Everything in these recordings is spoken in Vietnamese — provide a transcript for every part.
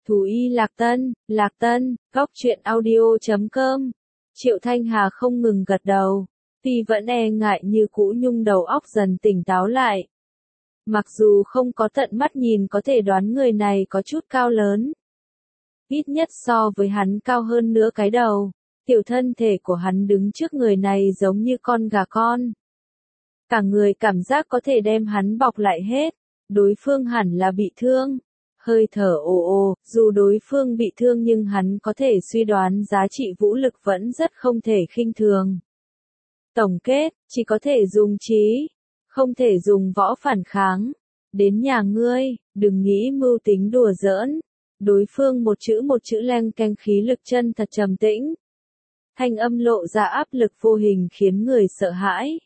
Thú y Lạc Tân, góc truyện audio.com. Triệu Thanh Hà không ngừng gật đầu, tuy vẫn e ngại như cũ nhưng đầu óc dần tỉnh táo lại. Mặc dù không có tận mắt nhìn có thể đoán người này có chút cao lớn. Ít nhất so với hắn cao hơn nửa cái đầu, tiểu thân thể của hắn đứng trước người này giống như con gà con. Cả người cảm giác có thể đem hắn bọc lại hết, đối phương hẳn là bị thương. Hơi thở ồ, dù đối phương bị thương nhưng hắn có thể suy đoán giá trị vũ lực vẫn rất không thể khinh thường. Tổng kết, chỉ có thể dùng trí, không thể dùng võ phản kháng. Đến nhà ngươi, đừng nghĩ mưu tính đùa giỡn. Đối phương một chữ leng keng khí lực chân thật trầm tĩnh. Thanh âm lộ ra áp lực vô hình khiến người sợ hãi.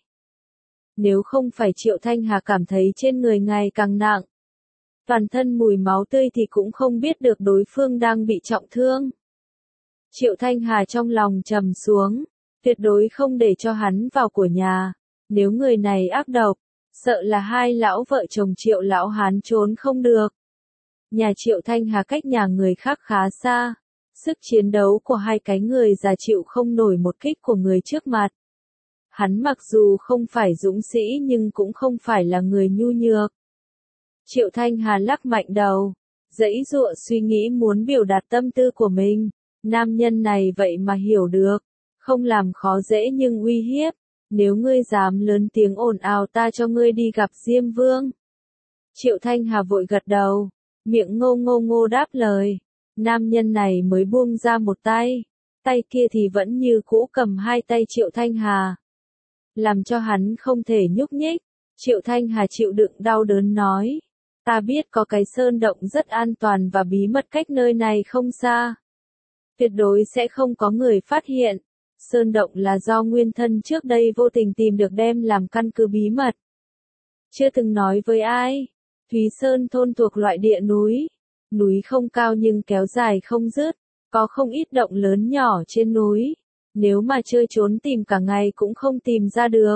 Nếu không phải Triệu Thanh Hà cảm thấy trên người ngày càng nặng, toàn thân mùi máu tươi thì cũng không biết được đối phương đang bị trọng thương. Triệu Thanh Hà trong lòng trầm xuống, tuyệt đối không để cho hắn vào của nhà. Nếu người này ác độc, sợ là hai lão vợ chồng Triệu lão hán trốn không được. Nhà Triệu Thanh Hà cách nhà người khác khá xa, sức chiến đấu của hai cái người già chịu không nổi một kích của người trước mặt. Hắn mặc dù không phải dũng sĩ nhưng cũng không phải là người nhu nhược. Triệu Thanh Hà lắc mạnh đầu, giãy giụa suy nghĩ muốn biểu đạt tâm tư của mình. Nam nhân này vậy mà hiểu được, không làm khó dễ nhưng uy hiếp. Nếu ngươi dám lớn tiếng ồn ào ta cho ngươi đi gặp Diêm Vương. Triệu Thanh Hà vội gật đầu, miệng ngô đáp lời. Nam nhân này mới buông ra một tay, tay kia thì vẫn như cũ cầm hai tay Triệu Thanh Hà, làm cho hắn không thể nhúc nhích. Triệu Thanh Hà chịu đựng đau đớn nói, ta biết có cái sơn động rất an toàn và bí mật cách nơi này không xa. Tuyệt đối sẽ không có người phát hiện. Sơn động là do nguyên thân trước đây vô tình tìm được đem làm căn cứ bí mật. Chưa từng nói với ai. Thúy Sơn thôn thuộc loại địa núi. Núi không cao nhưng kéo dài không dứt. Có không ít động lớn nhỏ trên núi. Nếu mà chơi trốn tìm cả ngày cũng không tìm ra được.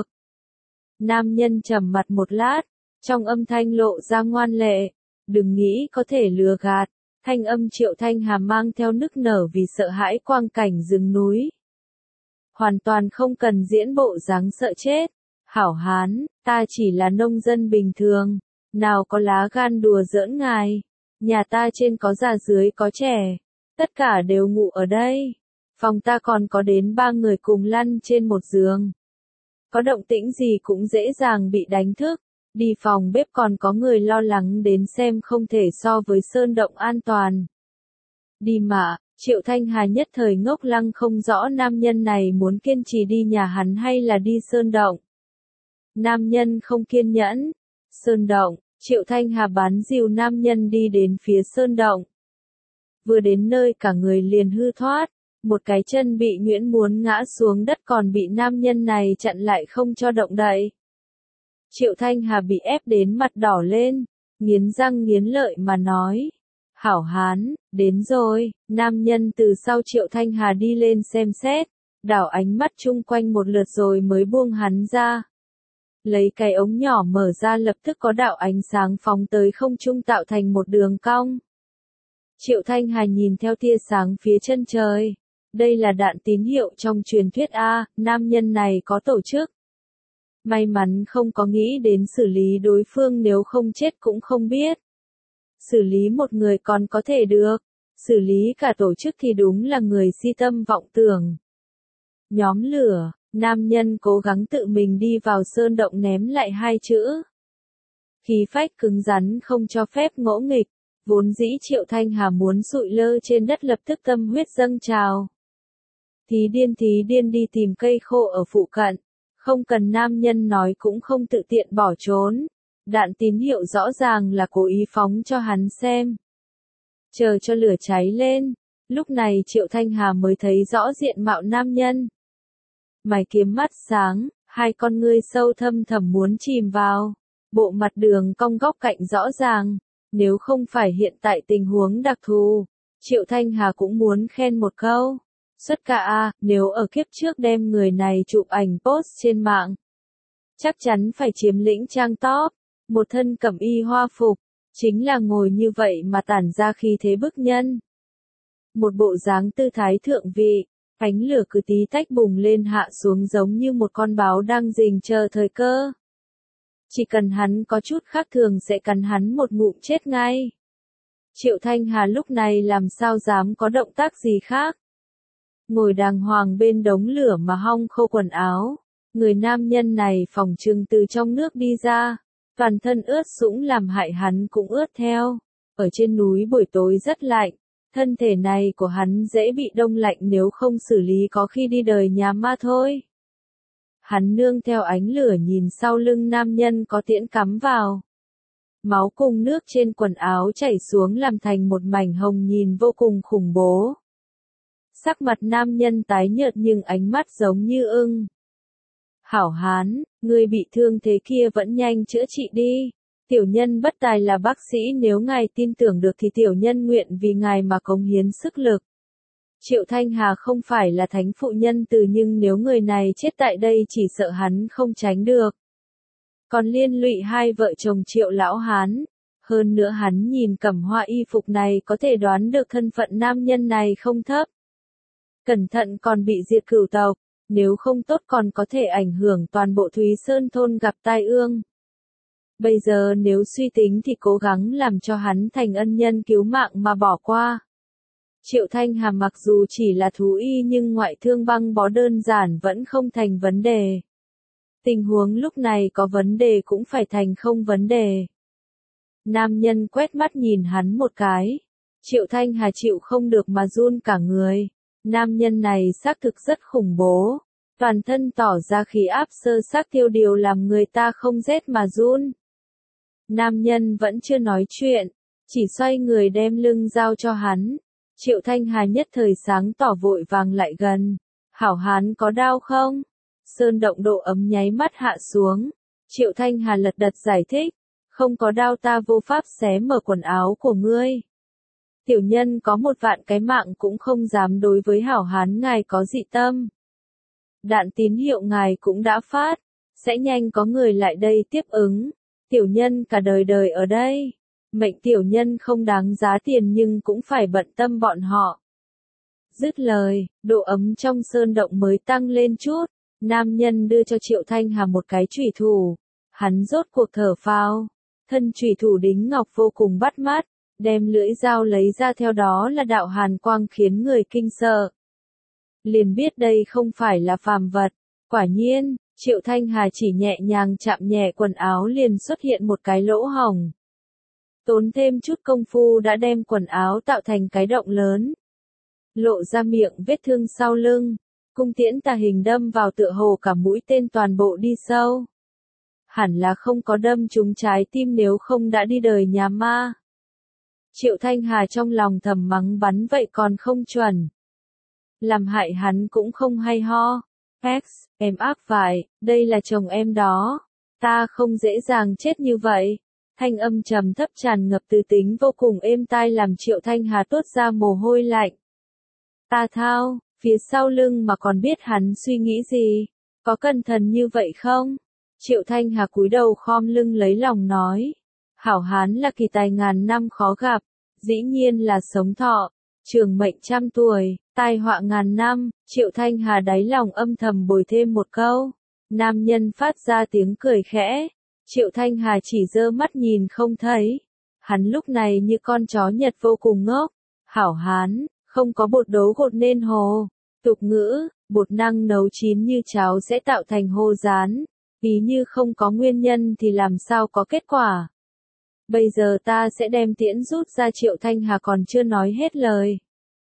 Nam nhân trầm mặt một lát, trong âm thanh lộ ra ngoan lệ. Đừng nghĩ có thể lừa gạt. Thanh âm Triệu Thanh Hà mang theo nức nở vì sợ hãi quang cảnh rừng núi. Hoàn toàn không cần diễn bộ dáng sợ chết. Hảo hán, ta chỉ là nông dân bình thường, nào có lá gan đùa giỡn ngài. Nhà ta trên có già dưới có trẻ, tất cả đều ngủ ở đây. Phòng ta còn có đến 3 người cùng lăn trên một giường. Có động tĩnh gì cũng dễ dàng bị đánh thức. Đi phòng bếp còn có người lo lắng đến xem không thể so với sơn động an toàn. Đi mà. Triệu Thanh Hà nhất thời ngốc lăng không rõ nam nhân này muốn kiên trì đi nhà hắn hay là đi sơn động. Nam nhân không kiên nhẫn. Sơn động, Triệu Thanh Hà bán dìu nam nhân đi đến phía sơn động. Vừa đến nơi cả người liền hư thoát, một cái chân bị nhuyễn muốn ngã xuống đất còn bị nam nhân này chặn lại không cho động đậy. Triệu Thanh Hà bị ép đến mặt đỏ lên, nghiến răng nghiến lợi mà nói. Hảo hán, đến rồi. Nam nhân từ sau Triệu Thanh Hà đi lên xem xét, đảo ánh mắt chung quanh một lượt rồi mới buông hắn ra. Lấy cái ống nhỏ mở ra lập tức có đạo ánh sáng phóng tới không trung tạo thành một đường cong. Triệu Thanh Hà nhìn theo tia sáng phía chân trời. Đây là đạn tín hiệu trong truyền thuyết A, nam nhân này có tổ chức. May mắn không có nghĩ đến xử lý đối phương nếu không chết cũng không biết. Xử lý một người còn có thể được, xử lý cả tổ chức thì đúng là người si tâm vọng tưởng. Nhóm lửa, nam nhân cố gắng tự mình đi vào sơn động ném lại 2 chữ. Khí phách cứng rắn không cho phép ngỗ nghịch, vốn dĩ Triệu Thanh Hà muốn sụi lơ trên đất lập tức tâm huyết dâng trào. Thí điên đi tìm cây khô ở phụ cận, không cần nam nhân nói cũng không tự tiện bỏ trốn. Đạn tín hiệu rõ ràng là cố ý phóng cho hắn xem. Chờ cho lửa cháy lên, lúc này Triệu Thanh Hà mới thấy rõ diện mạo nam nhân. Mày kiếm mắt sáng, hai con ngươi sâu thâm thẳm muốn chìm vào. Bộ mặt đường cong góc cạnh rõ ràng, nếu không phải hiện tại tình huống đặc thù, Triệu Thanh Hà cũng muốn khen một câu. Xuất ca a, nếu ở kiếp trước đem người này chụp ảnh post trên mạng, chắc chắn phải chiếm lĩnh trang top. Một thân cẩm y hoa phục, Chính là ngồi như vậy mà tản ra khí thế bức nhân. Một bộ dáng tư thái thượng vị, ánh lửa cứ tí tách bùng lên hạ xuống giống như một con báo đang rình chờ thời cơ. Chỉ cần hắn có chút khác thường sẽ cắn hắn một ngụm chết ngay. Triệu Thanh Hà lúc này làm sao dám có động tác gì khác. Ngồi đàng hoàng bên đống lửa mà hong khô quần áo. Người nam nhân này phỏng chừng từ trong nước đi ra. Toàn thân ướt sũng làm hại hắn cũng ướt theo. Ở trên núi buổi tối rất lạnh. Thân thể này của hắn dễ bị đông lạnh nếu không xử lý có khi đi đời nhà ma thôi. Hắn nương theo ánh lửa nhìn sau lưng nam nhân có tiễn cắm vào. Máu cùng nước trên quần áo chảy xuống làm thành một mảnh hồng nhìn vô cùng khủng bố. Sắc mặt nam nhân tái nhợt nhưng ánh mắt giống như ưng. Hảo hán, người bị thương thế kia vẫn nhanh chữa trị đi. Tiểu nhân bất tài là bác sĩ, nếu ngài tin tưởng được thì tiểu nhân nguyện vì ngài mà cống hiến sức lực. Triệu Thanh Hà không phải là thánh phụ nhân từ, nhưng nếu người này chết tại đây chỉ sợ hắn không tránh được. Còn liên lụy hai vợ chồng Triệu lão hán. Hơn nữa hắn nhìn cẩm hoa y phục này có thể đoán được thân phận nam nhân này không thấp. Cẩn thận còn bị diệt cửu tộc, nếu không tốt còn có thể ảnh hưởng toàn bộ Thúy Sơn thôn gặp tai ương. Bây giờ nếu suy tính thì cố gắng làm cho hắn thành ân nhân cứu mạng mà bỏ qua. Triệu Thanh Hà mặc dù chỉ là thú y nhưng ngoại thương băng bó đơn giản vẫn không thành vấn đề. Tình huống lúc này có vấn đề cũng phải thành không vấn đề. Nam nhân quét mắt nhìn hắn một cái. Triệu Thanh Hà chịu không được mà run cả người. Nam nhân này xác thực rất khủng bố. Toàn thân tỏ ra khí áp sơ xác tiêu điều làm người ta không rét mà run. Nam nhân vẫn chưa nói chuyện, chỉ xoay người đem lưng giao cho hắn. Triệu Thanh Hà nhất thời sáng tỏ vội vàng lại gần. Hảo hán có đau không? Sơn động độ ấm nháy mắt hạ xuống. Triệu Thanh Hà lật đật giải thích. Không có đau, ta vô pháp xé mở quần áo của ngươi. Tiểu nhân có 1.000.000 cái mạng cũng không dám đối với hảo hán ngài có dị tâm. Đạn tín hiệu ngài cũng đã phát. Sẽ nhanh có người lại đây tiếp ứng. Tiểu nhân cả đời đời ở đây. Mệnh tiểu nhân không đáng giá tiền nhưng cũng phải bận tâm bọn họ. Dứt lời, độ ấm trong sơn động mới tăng lên chút. Nam nhân đưa cho Triệu Thanh Hà một cái chủy thủ. Hắn rốt cuộc thở phào. Thân chủy thủ đính ngọc vô cùng bắt mắt. Đem lưỡi dao lấy ra, theo đó là đạo hàn quang khiến người kinh sợ. Liền biết đây không phải là phàm vật. Quả nhiên, Triệu Thanh Hà chỉ nhẹ nhàng chạm nhẹ quần áo liền xuất hiện một cái lỗ hổng. Tốn thêm chút công phu đã đem quần áo tạo thành cái động lớn. Lộ ra miệng vết thương sau lưng. Cung tiễn tà hình đâm vào tựa hồ cả mũi tên toàn bộ đi sâu. Hẳn là không có đâm trúng trái tim, nếu không đã đi đời nhà ma. Triệu Thanh Hà trong lòng thầm mắng bắn vậy còn không chuẩn. Làm hại hắn cũng không hay ho. X, em ác phải, đây là chồng em đó. Ta không dễ dàng chết như vậy. Thanh âm trầm thấp tràn ngập từ tính vô cùng êm tai làm Triệu Thanh Hà toát ra mồ hôi lạnh. Ta thao, phía sau lưng mà còn biết hắn suy nghĩ gì. Có cẩn thận như vậy không? Triệu Thanh Hà cúi đầu khom lưng lấy lòng nói. Hảo hán là kỳ tài ngàn năm khó gặp. Dĩ nhiên là sống thọ. Trường mệnh 100 tuổi, tai họa ngàn năm. Triệu Thanh Hà đáy lòng âm thầm bồi thêm một câu. Nam nhân phát ra tiếng cười khẽ. Triệu Thanh Hà chỉ giơ mắt nhìn không thấy. Hắn lúc này như con chó Nhật vô cùng ngốc. Hảo hán, không có bột đấu gột nên hồ. Tục ngữ, bột năng nấu chín như cháo sẽ tạo thành hồ rán. Ý như không có nguyên nhân thì làm sao có kết quả. Bây giờ ta sẽ đem tiễn rút ra. Triệu Thanh Hà còn chưa nói hết lời.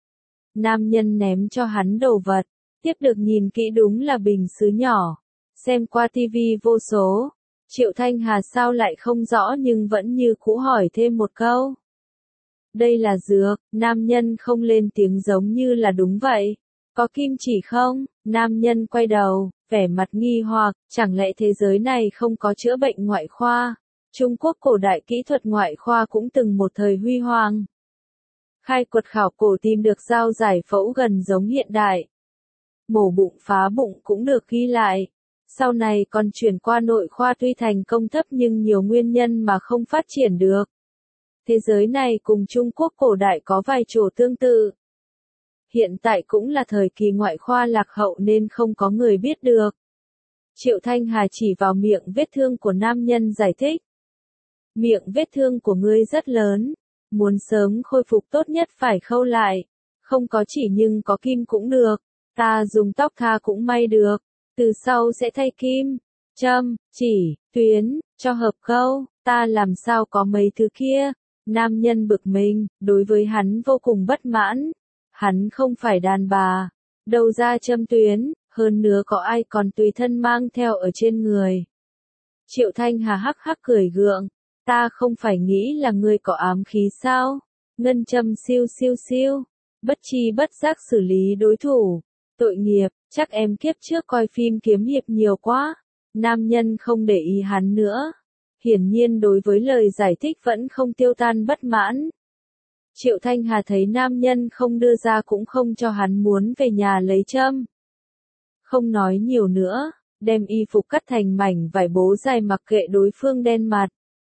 Nam nhân ném cho hắn đồ vật. Tiếp được nhìn kỹ đúng là bình sứ nhỏ. Xem qua tivi vô số. Triệu Thanh Hà sao lại không rõ nhưng vẫn như cũ hỏi thêm một câu. Đây là dược, nam nhân không lên tiếng giống như là đúng vậy. Có kim chỉ không? Nam nhân quay đầu, vẻ mặt nghi hoặc, chẳng lẽ thế giới này không có chữa bệnh ngoại khoa? Trung Quốc cổ đại kỹ thuật ngoại khoa cũng từng một thời huy hoàng. Khai quật khảo cổ tìm được dao giải phẫu gần giống hiện đại. Mổ bụng phá bụng cũng được ghi lại. Sau này còn chuyển qua nội khoa, tuy thành công thấp nhưng nhiều nguyên nhân mà không phát triển được. Thế giới này cùng Trung Quốc cổ đại có vài chỗ tương tự. Hiện tại cũng là thời kỳ ngoại khoa lạc hậu nên không có người biết được. Triệu Thanh Hà chỉ vào miệng vết thương của nam nhân giải thích. Miệng vết thương của ngươi rất lớn. Muốn sớm khôi phục tốt nhất phải khâu lại. Không có chỉ nhưng có kim cũng được. Ta dùng tóc tha cũng may được. Từ sau sẽ thay kim, châm, chỉ, tuyến, cho hợp khâu. Ta làm sao có mấy thứ kia. Nam nhân bực mình, đối với hắn vô cùng bất mãn. Hắn không phải đàn bà. Đâu ra châm tuyến, hơn nữa có ai còn tùy thân mang theo ở trên người. Triệu Thanh Hà hắc hắc cười gượng. Ta không phải nghĩ là ngươi có ám khí sao? Ngân châm siêu siêu siêu. Bất chi bất giác xử lý đối thủ. Tội nghiệp, chắc em kiếp trước coi phim kiếm hiệp nhiều quá. Nam nhân không để ý hắn nữa. Hiển nhiên đối với lời giải thích vẫn không tiêu tan bất mãn. Triệu Thanh Hà thấy nam nhân không đưa ra cũng không cho hắn muốn về nhà lấy châm. Không nói nhiều nữa, đem y phục cắt thành mảnh vải bố dài mặc kệ đối phương đen mặt.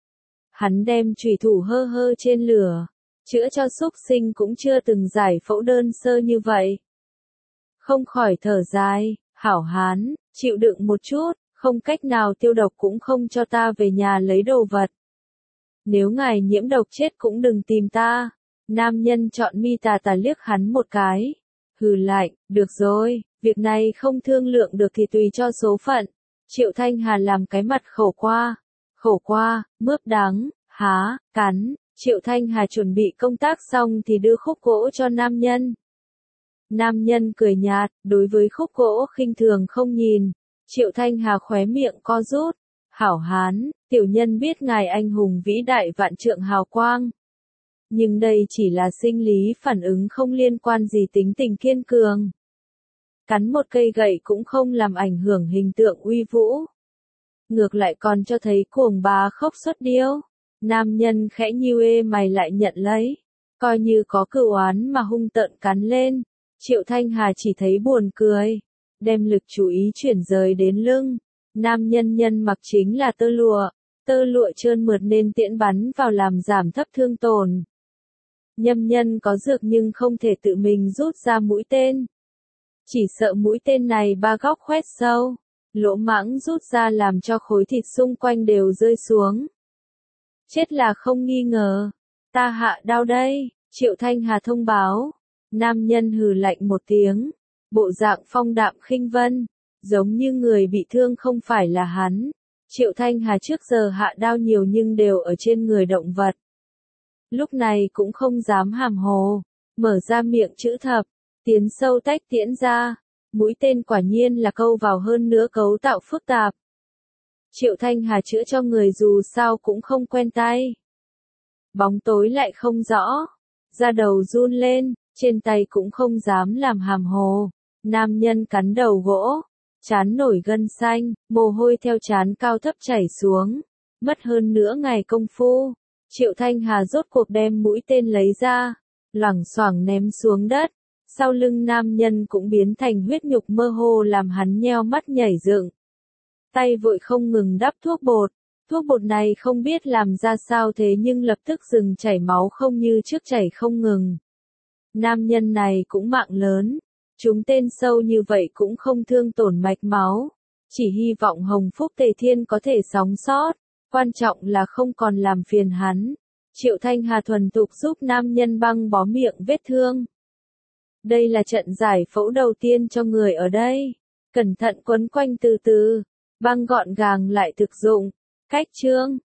Hắn đem chủy thủ hơ hơ trên lửa, chữa cho súc sinh cũng chưa từng giải phẫu đơn sơ như vậy. Không khỏi thở dài, hảo hán, chịu đựng một chút, không cách nào tiêu độc cũng không cho ta về nhà lấy đồ vật. Nếu ngài nhiễm độc chết cũng đừng tìm ta. Nam nhân chọn mi tà tà liếc hắn một cái. Hừ lạnh, được rồi, việc này không thương lượng được thì tùy cho số phận. Triệu Thanh Hà làm cái mặt khổ qua, mướp đắng, há, cắn. Triệu Thanh Hà chuẩn bị công tác xong thì đưa khúc gỗ cho nam nhân. Nam nhân cười nhạt, đối với khúc gỗ khinh thường không nhìn. Triệu Thanh Hà khóe miệng co rút. Hảo hán, tiểu nhân biết ngài anh hùng vĩ đại vạn trượng hào quang. Nhưng đây chỉ là sinh lý phản ứng không liên quan gì tính tình kiên cường. Cắn một cây gậy cũng không làm ảnh hưởng hình tượng uy vũ. Ngược lại còn cho thấy cuồng bá khốc xuất điêu. Nam nhân khẽ nhíu mày lại nhận lấy. Coi như có cừu oán mà hung tợn cắn lên. Triệu Thanh Hà chỉ thấy buồn cười. Đem lực chú ý chuyển rời đến lưng. Nam nhân mặc chính là tơ lụa trơn mượt nên tiễn bắn vào làm giảm thấp thương tổn. Nhâm nhân có dược nhưng không thể tự mình rút ra mũi tên. Chỉ sợ mũi tên này ba góc khoét sâu, lỗ mãng rút ra làm cho khối thịt xung quanh đều rơi xuống. Chết là không nghi ngờ. Ta hạ đao đây, Triệu Thanh Hà thông báo. Nam nhân hừ lạnh một tiếng, bộ dạng phong đạm khinh vân, giống như người bị thương không phải là hắn. Triệu Thanh Hà trước giờ hạ đao nhiều nhưng đều ở trên người động vật. Lúc này cũng không dám hàm hồ, mở ra miệng chữ thập, tiến sâu tách tiễn ra. Mũi tên quả nhiên là câu vào hơn nữa cấu tạo phức tạp. Triệu Thanh Hà chữa cho người dù sao cũng không quen tay. Bóng tối lại không rõ, da đầu run lên, trên tay cũng không dám làm hàm hồ. Nam nhân cắn đầu gỗ, trán nổi gân xanh, mồ hôi theo trán cao thấp chảy xuống. Mất hơn nửa ngày công phu, Triệu Thanh Hà rốt cuộc đem mũi tên lấy ra, loảng xoảng ném xuống đất. Sau lưng nam nhân cũng biến thành huyết nhục mơ hồ làm hắn nheo mắt nhảy dựng. Tay vội không ngừng đắp thuốc bột này không biết làm ra sao thế nhưng lập tức dừng chảy máu không như trước chảy không ngừng. Nam nhân này cũng mạng lớn, trúng tên sâu như vậy cũng không thương tổn mạch máu. Chỉ hy vọng Hồng Phúc Tề Thiên có thể sống sót, quan trọng là không còn làm phiền hắn. Triệu Thanh Hà thuần thục giúp nam nhân băng bó miệng vết thương. Đây là trận giải phẫu đầu tiên cho người ở đây. Cẩn thận quấn quanh từ từ, băng gọn gàng lại thực dụng. Cách chương